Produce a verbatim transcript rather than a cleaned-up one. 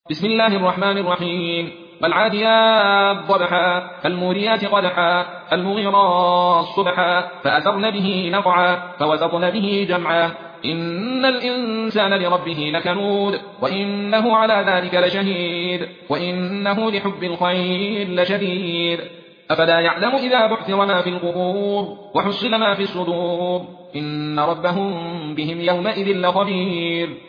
بسم الله الرحمن الرحيم. والعاديات ضبحا فالموريات قدحا فالمغيرات صبحا فأثرن به نقعا فوسطن به جمعا إن الإنسان لربه لكنود وإنه على ذلك لشهيد وإنه لحب الخير لشديد أفلا يعلم إذا بعثر ما في القبور وحصل ما في الصدور إن ربهم بهم يومئذ لخبير